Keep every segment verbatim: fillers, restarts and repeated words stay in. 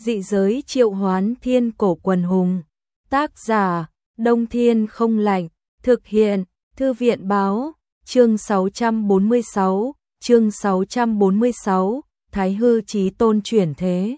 Dị giới triệu hoán thiên cổ quần hùng. Tác giả, Đông Thiên không lạnh. Thực hiện, Thư viện báo. Chương sáu trăm bốn mươi sáu, chương sáu trăm bốn mươi sáu, Thái Hư Chí Tôn chuyển thế.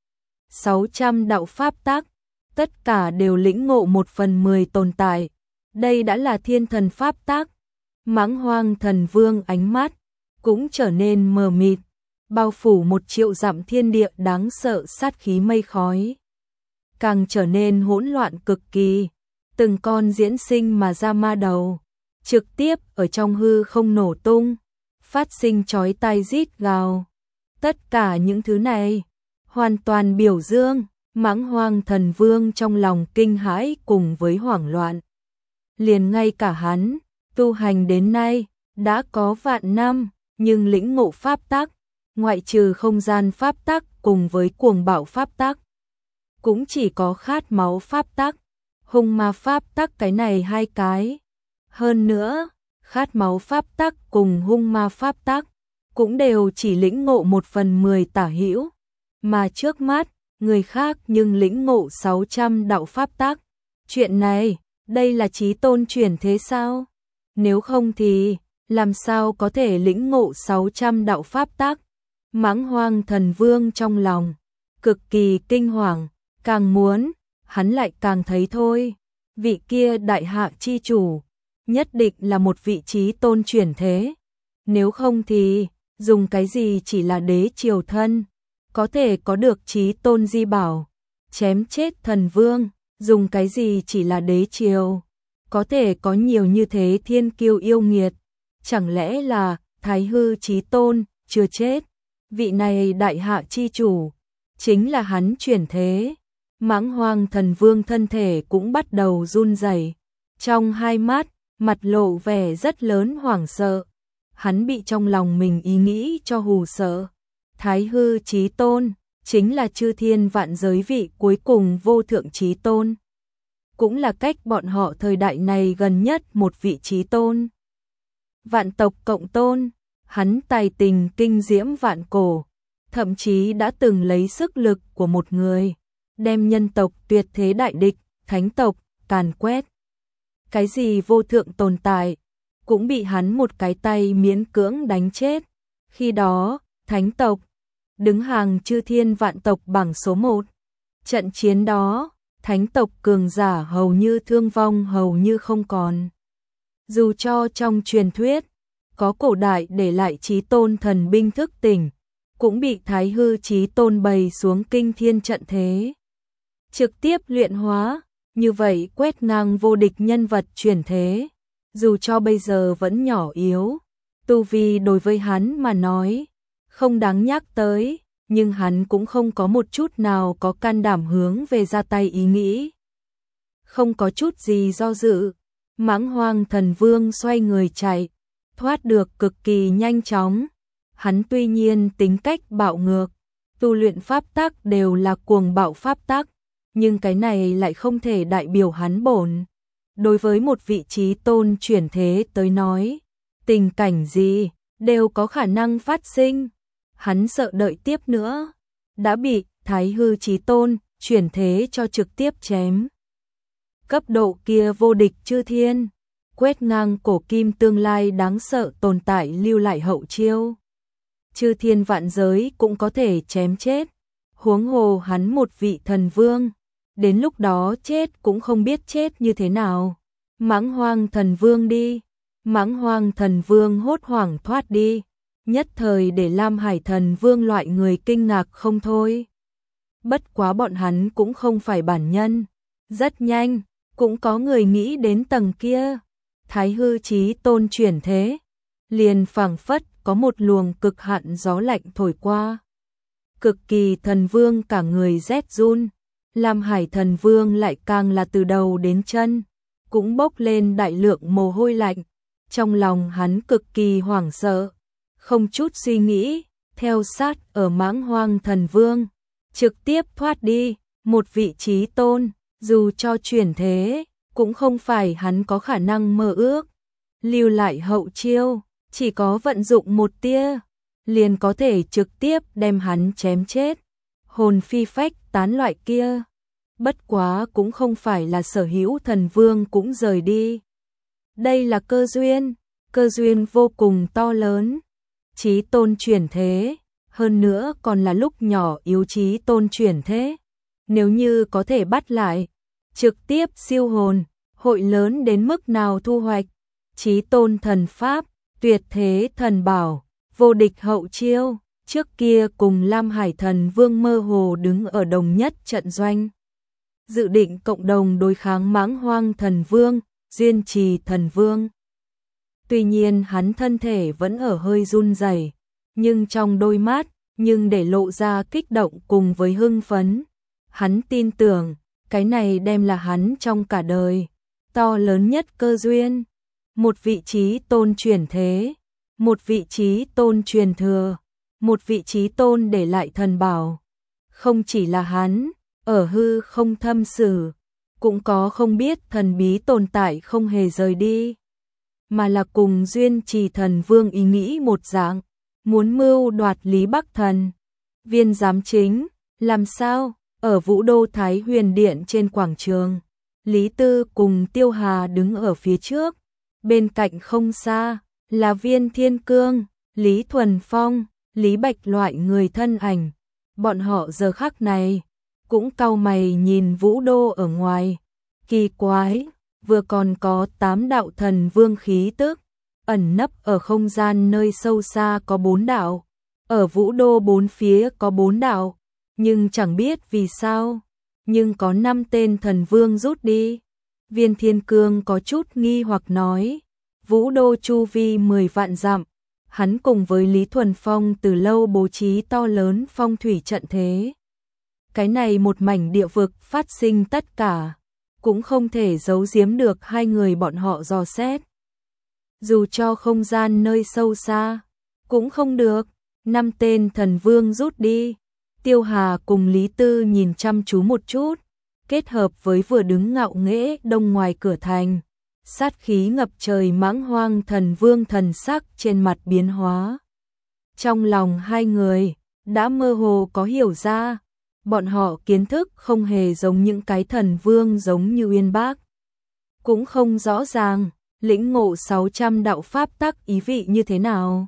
sáu trăm đạo pháp tắc, tất cả đều lĩnh ngộ một phần mười tồn tại. Đây đã là thiên thần pháp tắc. Mãng Hoang Thần Vương ánh mắt cũng trở nên mờ mịt, bao phủ một triệu dặm thiên địa đáng sợ sát khí mây khói. Càng trở nên hỗn loạn cực kỳ, từng con diễn sinh mà ra ma đầu, trực tiếp ở trong hư không nổ tung, phát sinh chói tai rít gào. Tất cả những thứ này, hoàn toàn biểu dương, Mãng Hoang Thần Vương trong lòng kinh hãi cùng với hoảng loạn. Liền ngay cả hắn, tu hành đến nay, đã có vạn năm, nhưng lĩnh ngộ pháp tắc, ngoại trừ không gian pháp tắc cùng với cuồng bạo pháp tắc, cũng chỉ có khát máu pháp tắc, hung ma pháp tắc cái này hai cái. Hơn nữa, khát máu pháp tắc cùng hung ma pháp tắc cũng đều chỉ lĩnh ngộ một phần mười tả hữu, mà trước mắt, người khác nhưng lĩnh ngộ sáu trăm đạo pháp tắc. Chuyện này, đây là Chí Tôn chuyển thế sao? Nếu không thì, làm sao có thể lĩnh ngộ sáu trăm đạo pháp tắc? Mãng Hoang Thần Vương trong lòng cực kỳ kinh hoàng, càng muốn, hắn lại càng thấy thôi, vị kia đại hạ chi chủ nhất định là một vị Chí Tôn chuyển thế. Nếu không thì, dùng cái gì chỉ là đế triều thân, có thể có được Chí Tôn di bảo, chém chết thần vương, dùng cái gì chỉ là đế triều, có thể có nhiều như thế thiên kiêu yêu nghiệt. Chẳng lẽ là Thái Hư Chí Tôn chưa chết? Vị này đại hạ chi chủ chính là hắn chuyển thế. Mãng Hoang Thần Vương thân thể cũng bắt đầu run rẩy, trong hai mắt mặt lộ vẻ rất lớn hoảng sợ. Hắn bị trong lòng mình ý nghĩ cho hù sợ. Thái Hư Chí Tôn chính là chư thiên vạn giới vị cuối cùng vô thượng Chí Tôn, cũng là cách bọn họ thời đại này gần nhất một vị Chí Tôn. Vạn tộc cộng tôn, hắn tài tình kinh diễm vạn cổ, thậm chí đã từng lấy sức lực của một người, đem nhân tộc tuyệt thế đại địch, thánh tộc, càn quét. Cái gì vô thượng tồn tại, cũng bị hắn một cái tay miễn cưỡng đánh chết. Khi đó, thánh tộc, đứng hàng chư thiên vạn tộc bảng số một. Trận chiến đó, thánh tộc cường giả hầu như thương vong hầu như không còn. Dù cho trong truyền thuyết, có cổ đại để lại Chí Tôn thần binh thức tỉnh, cũng bị Thái Hư Chí Tôn bày xuống kinh thiên trận thế, trực tiếp luyện hóa, như vậy quét ngang vô địch nhân vật chuyển thế. Dù cho bây giờ vẫn nhỏ yếu, tu vi đối với hắn mà nói, không đáng nhắc tới, nhưng hắn cũng không có một chút nào có can đảm hướng về ra tay ý nghĩ. Không có chút gì do dự, Mãng Hoang Thần Vương xoay người chạy, thoát được cực kỳ nhanh chóng. Hắn tuy nhiên tính cách bạo ngược, tu luyện pháp tắc đều là cuồng bạo pháp tắc, nhưng cái này lại không thể đại biểu hắn bổn. Đối với một vị Chí Tôn chuyển thế tới nói, tình cảnh gì đều có khả năng phát sinh. Hắn sợ đợi tiếp nữa, đã bị Thái Hư Chí Tôn chuyển thế cho trực tiếp chém. Cấp độ kia vô địch chư thiên, quét ngang cổ kim tương lai đáng sợ tồn tại lưu lại hậu chiêu. Chư thiên vạn giới cũng có thể chém chết, huống hồ hắn một vị thần vương, đến lúc đó chết cũng không biết chết như thế nào. Mãng Hoang Thần Vương đi, Mãng Hoang Thần Vương hốt hoảng thoát đi, nhất thời để Lam Hải Thần Vương loại người kinh ngạc không thôi. Bất quá bọn hắn cũng không phải bản nhân, rất nhanh, cũng có người nghĩ đến tầng kia. Thái Hư Chí Tôn chuyển thế, liền phảng phất có một luồng cực hạn gió lạnh thổi qua. Cực Kỳ Thần Vương cả người rét run, Lam Hải Thần Vương lại càng là từ đầu đến chân, cũng bốc lên đại lượng mồ hôi lạnh. Trong lòng hắn cực kỳ hoảng sợ, không chút suy nghĩ, theo sát ở Mãng Hoang Thần Vương, trực tiếp thoát đi. Một vị Chí Tôn, dù cho chuyển thế, cũng không phải hắn có khả năng mơ ước. Lưu lại hậu chiêu, chỉ có vận dụng một tia, liền có thể trực tiếp đem hắn chém chết. Hồn phi phách tán loại kia. Bất quá cũng không phải là sở hữu thần vương cũng rời đi. Đây là cơ duyên, cơ duyên vô cùng to lớn. Chí tôn chuyển thế, hơn nữa còn là lúc nhỏ yếu chí tôn chuyển thế. Nếu như có thể bắt lại, trực tiếp siêu hồn, hội lớn đến mức nào thu hoạch. Chí tôn thần pháp, tuyệt thế thần bảo, vô địch hậu chiêu, trước kia cùng Lam Hải thần vương mơ hồ đứng ở đồng nhất trận doanh. Dự định cộng đồng đối kháng Mãng Hoang thần vương, Duyên Trì thần vương. Tuy nhiên hắn thân thể vẫn ở hơi run rẩy, nhưng trong đôi mắt, nhưng để lộ ra kích động cùng với hưng phấn. Hắn tin tưởng, cái này đem là hắn trong cả đời to lớn nhất cơ duyên. Một vị trí tôn chuyển thế, một vị trí tôn truyền thừa, một vị trí tôn để lại thần bảo. Không chỉ là hắn, ở hư không thâm sử, cũng có không biết thần bí tồn tại không hề rời đi, mà là cùng Duyên Trì thần vương ý nghĩ một dạng, muốn mưu đoạt Lý Bắc Thần. Viên giám chính, làm sao? Ở Vũ Đô Thái Huyền Điện trên quảng trường, Lý Tư cùng Tiêu Hà đứng ở phía trước, bên cạnh không xa là Viên Thiên Cương, Lý Thuần Phong, Lý Bạch loại người thân ảnh. Bọn họ giờ khắc này cũng cau mày nhìn Vũ Đô ở ngoài. Kỳ quái, vừa còn có tám đạo thần vương khí tức, ẩn nấp ở không gian nơi sâu xa có bốn đạo, ở Vũ Đô bốn phía có bốn đạo, nhưng chẳng biết vì sao, nhưng có năm tên thần vương rút đi. Viên Thiên Cương có chút nghi hoặc nói, Vũ Đô chu vi mười vạn dặm, hắn cùng với Lý Thuần Phong từ lâu bố trí to lớn phong thủy trận thế. Cái này một mảnh địa vực phát sinh tất cả, cũng không thể giấu giếm được hai người bọn họ dò xét. Dù cho không gian nơi sâu xa, cũng không được, năm tên thần vương rút đi. Tiêu Hà cùng Lý Tư nhìn chăm chú một chút, kết hợp với vừa đứng ngạo nghễ đông ngoài cửa thành, sát khí ngập trời Mãng Hoang thần vương thần sắc trên mặt biến hóa. Trong lòng hai người đã mơ hồ có hiểu ra, bọn họ kiến thức không hề giống những cái thần vương giống như Uyên Bác, cũng không rõ ràng lĩnh ngộ sáu trăm đạo pháp tắc ý vị như thế nào.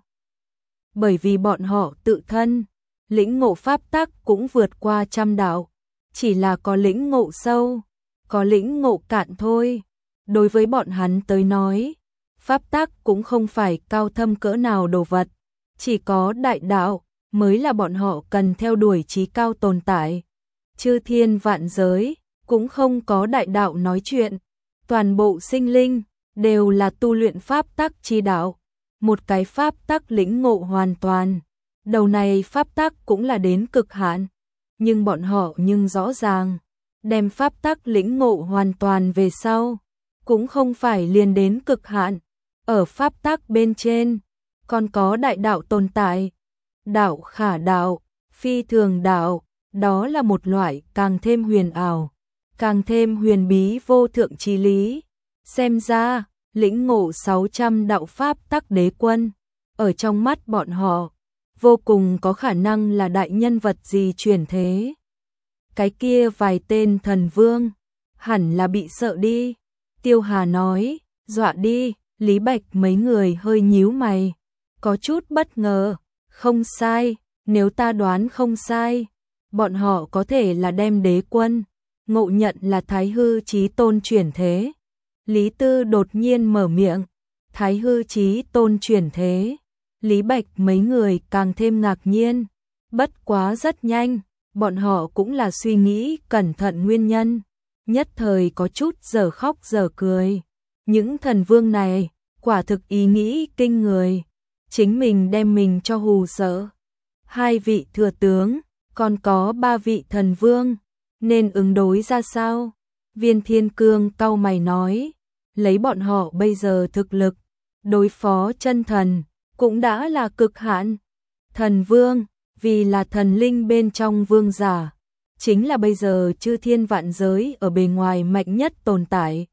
Bởi vì bọn họ tự thân lĩnh ngộ pháp tắc cũng vượt qua trăm đạo, chỉ là có lĩnh ngộ sâu, có lĩnh ngộ cạn thôi. Đối với bọn hắn tới nói, pháp tắc cũng không phải cao thâm cỡ nào đồ vật, chỉ có đại đạo mới là bọn họ cần theo đuổi chí cao tồn tại. Chư thiên vạn giới cũng không có đại đạo nói chuyện, toàn bộ sinh linh đều là tu luyện pháp tắc chi đạo, một cái pháp tắc lĩnh ngộ hoàn toàn. Đầu này pháp tắc cũng là đến cực hạn, nhưng bọn họ nhưng rõ ràng, đem pháp tắc lĩnh ngộ hoàn toàn về sau, cũng không phải liền đến cực hạn. Ở pháp tắc bên trên, còn có đại đạo tồn tại. Đạo khả đạo, phi thường đạo, đó là một loại càng thêm huyền ảo, càng thêm huyền bí vô thượng chí lý. Xem ra, lĩnh ngộ sáu trăm đạo pháp tắc đế quân, ở trong mắt bọn họ, vô cùng có khả năng là đại nhân vật gì chuyển thế. Cái kia vài tên thần vương, hẳn là bị sợ đi. Tiêu Hà nói, dọa đi. Lý Bạch mấy người hơi nhíu mày, có chút bất ngờ. Không sai, nếu ta đoán không sai, bọn họ có thể là đem đế quân ngộ nhận là Thái Hư Chí Tôn chuyển thế. Lý Tư đột nhiên mở miệng, Thái Hư Chí Tôn chuyển thế. Lý Bạch mấy người càng thêm ngạc nhiên, bất quá rất nhanh, bọn họ cũng là suy nghĩ cẩn thận nguyên nhân, nhất thời có chút giờ khóc giờ cười. Những thần vương này, quả thực ý nghĩ kinh người, chính mình đem mình cho hù sợ. Hai vị thừa tướng, còn có ba vị thần vương, nên ứng đối ra sao? Viên Thiên Cương cau mày nói, lấy bọn họ bây giờ thực lực, đối phó chân thần, cũng đã là cực hạn. Thần vương, vì là thần linh bên trong vương giả, chính là bây giờ chư thiên vạn giới ở bề ngoài mạnh nhất tồn tại.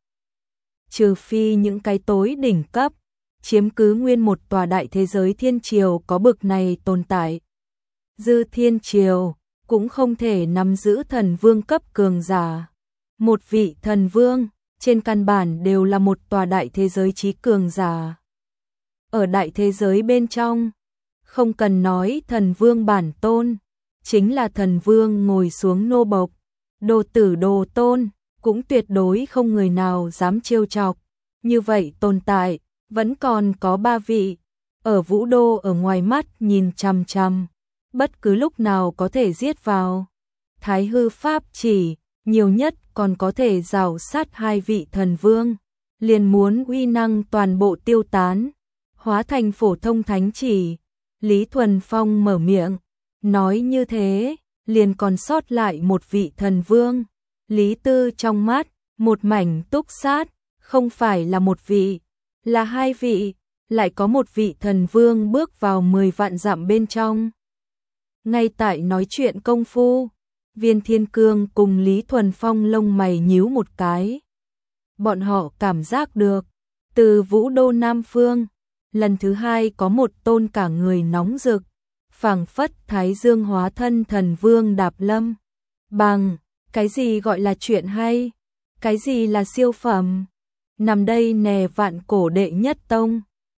Trừ phi những cái tối đỉnh cấp, chiếm cứ nguyên một tòa đại thế giới thiên triều có bực này tồn tại. Dư thiên triều, cũng không thể nắm giữ thần vương cấp cường giả. Một vị thần vương, trên căn bản đều là một tòa đại thế giới trí cường giả. Ở đại thế giới bên trong, không cần nói thần vương bản tôn, chính là thần vương ngồi xuống nô bộc, đồ tử đồ tôn, cũng tuyệt đối không người nào dám trêu chọc. Như vậy tồn tại, vẫn còn có ba vị, ở Vũ Đô ở ngoài mắt nhìn chằm chằm, bất cứ lúc nào có thể giết vào. Thái hư pháp chỉ, nhiều nhất còn có thể rào sát hai vị thần vương, liền muốn uy năng toàn bộ tiêu tán, hóa thành phổ thông thánh chỉ. Lý Thuần Phong mở miệng, nói như thế, liền còn sót lại một vị thần vương. Lý Tư trong mắt, một mảnh túc sát, không phải là một vị, là hai vị, lại có một vị thần vương bước vào mười vạn dặm bên trong. Ngay tại nói chuyện công phu, Viên Thiên Cương cùng Lý Thuần Phong lông mày nhíu một cái. Bọn họ cảm giác được, từ Vũ Đô Nam Phương, lần thứ hai có một tôn cả người nóng rực, phảng phất thái dương hóa thân thần vương đạp lâm. Bằng, cái gì gọi là chuyện hay? Cái gì là siêu phẩm? Nằm đây nè vạn cổ đệ nhất tông,